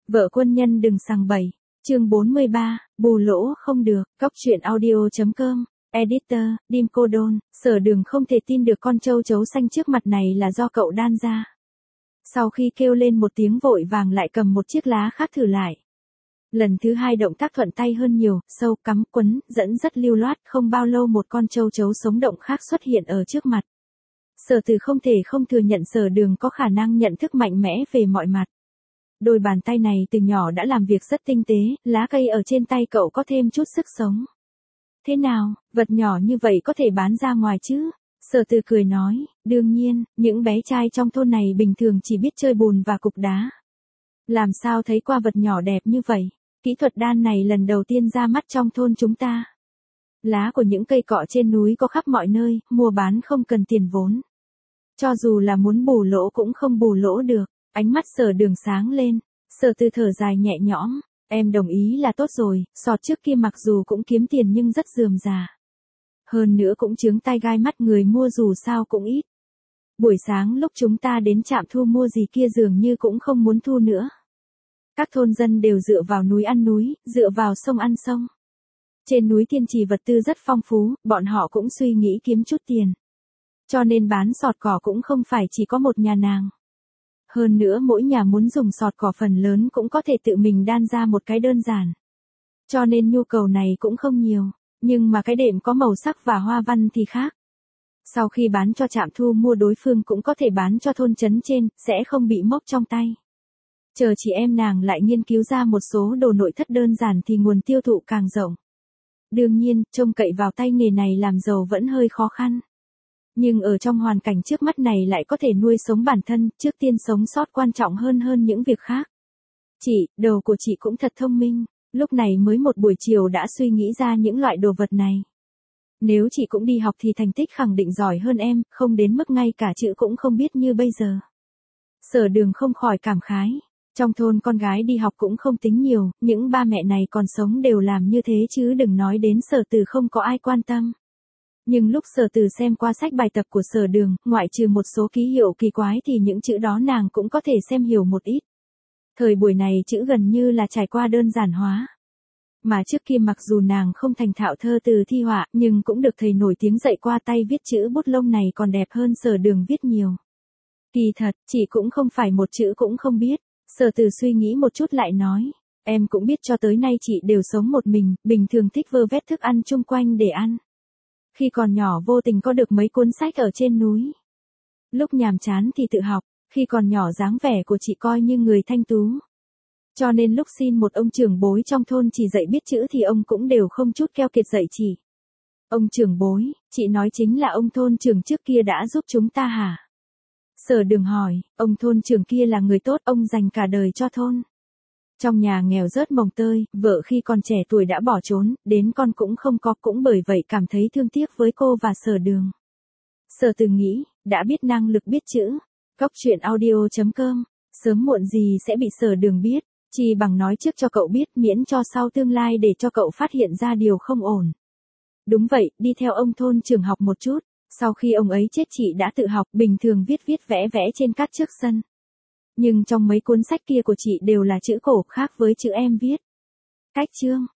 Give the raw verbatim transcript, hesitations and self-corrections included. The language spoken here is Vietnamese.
Vợ quân nhân đừng sằng bậy. Chương bốn mươi ba, bù lỗ không được. Cóc truyện audio.com. Editor, Dim Cô Đôn. Sở Đường không thể tin được con trâu chấu xanh trước mặt này là do cậu đan ra. Sau khi kêu lên một tiếng vội vàng lại cầm một chiếc lá khác thử lại. Lần thứ hai động tác thuận tay hơn nhiều, sâu, cắm, quấn, dẫn rất lưu loát, không bao lâu một con trâu chấu sống động khác xuất hiện ở trước mặt. Sở Từ không thể không thừa nhận Sở Đường có khả năng nhận thức mạnh mẽ về mọi mặt. Đôi bàn tay này từ nhỏ đã làm việc rất tinh tế, lá cây ở trên tay cậu có thêm chút sức sống. Thế nào, vật nhỏ như vậy có thể bán ra ngoài chứ? Sở Từ cười nói, đương nhiên, những bé trai trong thôn này bình thường chỉ biết chơi bùn và cục đá. Làm sao thấy qua vật nhỏ đẹp như vậy? Kỹ thuật đan này lần đầu tiên ra mắt trong thôn chúng ta. Lá của những cây cọ trên núi có khắp mọi nơi, mua bán không cần tiền vốn. Cho dù là muốn bù lỗ cũng không bù lỗ được. Ánh mắt Sở Đường sáng lên. Sở Từ thở dài nhẹ nhõm. Em đồng ý là tốt rồi, sọt trước kia mặc dù cũng kiếm tiền nhưng rất rườm rà. Hơn nữa cũng chướng tai gai mắt người mua dù sao cũng ít. Buổi sáng lúc chúng ta đến trạm thu mua gì kia dường như cũng không muốn thu nữa. Các thôn dân đều dựa vào núi ăn núi, dựa vào sông ăn sông. Trên núi thiên trì vật tư rất phong phú, bọn họ cũng suy nghĩ kiếm chút tiền. Cho nên bán sọt cỏ cũng không phải chỉ có một nhà nàng. Hơn nữa mỗi nhà muốn dùng sọt cỏ phần lớn cũng có thể tự mình đan ra một cái đơn giản. Cho nên nhu cầu này cũng không nhiều, nhưng mà cái đệm có màu sắc và hoa văn thì khác. Sau khi bán cho trạm thu mua đối phương cũng có thể bán cho thôn trấn trên, sẽ không bị mốc trong tay. Chờ chị em nàng lại nghiên cứu ra một số đồ nội thất đơn giản thì nguồn tiêu thụ càng rộng. Đương nhiên, trông cậy vào tay nghề này làm giàu vẫn hơi khó khăn. Nhưng ở trong hoàn cảnh trước mắt này lại có thể nuôi sống bản thân, trước tiên sống sót quan trọng hơn hơn những việc khác. Chị, đầu của chị cũng thật thông minh, lúc này mới một buổi chiều đã suy nghĩ ra những loại đồ vật này. Nếu chị cũng đi học thì thành tích khẳng định giỏi hơn em, không đến mức ngay cả chữ cũng không biết như bây giờ. Sở Đường không khỏi cảm khái. Trong thôn con gái đi học cũng không tính nhiều, những ba mẹ này còn sống đều làm như thế chứ đừng nói đến Sở Từ không có ai quan tâm. Nhưng lúc Sở Từ xem qua sách bài tập của Sở Đường, ngoại trừ một số ký hiệu kỳ quái thì những chữ đó nàng cũng có thể xem hiểu một ít. Thời buổi này chữ gần như là trải qua đơn giản hóa. Mà trước kia mặc dù nàng không thành thạo thơ từ thi họa, nhưng cũng được thầy nổi tiếng dạy qua tay viết chữ bút lông này còn đẹp hơn Sở Đường viết nhiều. Kỳ thật, chị cũng không phải một chữ cũng không biết. Sở Từ suy nghĩ một chút lại nói, em cũng biết cho tới nay chị đều sống một mình, bình thường thích vơ vét thức ăn chung quanh để ăn. Khi còn nhỏ vô tình có được mấy cuốn sách ở trên núi. Lúc nhàm chán thì tự học, khi còn nhỏ dáng vẻ của chị coi như người thanh tú. Cho nên lúc xin một ông trưởng bối trong thôn chỉ dạy biết chữ thì ông cũng đều không chút keo kiệt dạy chỉ. Ông trưởng bối, chị nói chính là ông thôn trưởng trước kia đã giúp chúng ta hả? Sở Đường hỏi, ông thôn trưởng kia là người tốt, ông dành cả đời cho thôn. Trong nhà nghèo rớt mồng tơi, vợ khi còn trẻ tuổi đã bỏ trốn, đến con cũng không có, cũng bởi vậy cảm thấy thương tiếc với cô và Sở Đường. Sở Từ nghĩ, đã biết năng lực biết chữ, cóc truyện audio.com, sớm muộn gì sẽ bị Sở Đường biết, chỉ bằng nói trước cho cậu biết miễn cho sau tương lai để cho cậu phát hiện ra điều không ổn. Đúng vậy, đi theo ông thôn trưởng học một chút. Sau khi ông ấy chết chị đã tự học, bình thường viết viết vẽ vẽ trên cát trước sân. Nhưng trong mấy cuốn sách kia của chị đều là chữ cổ khác với chữ em viết. Cách chương,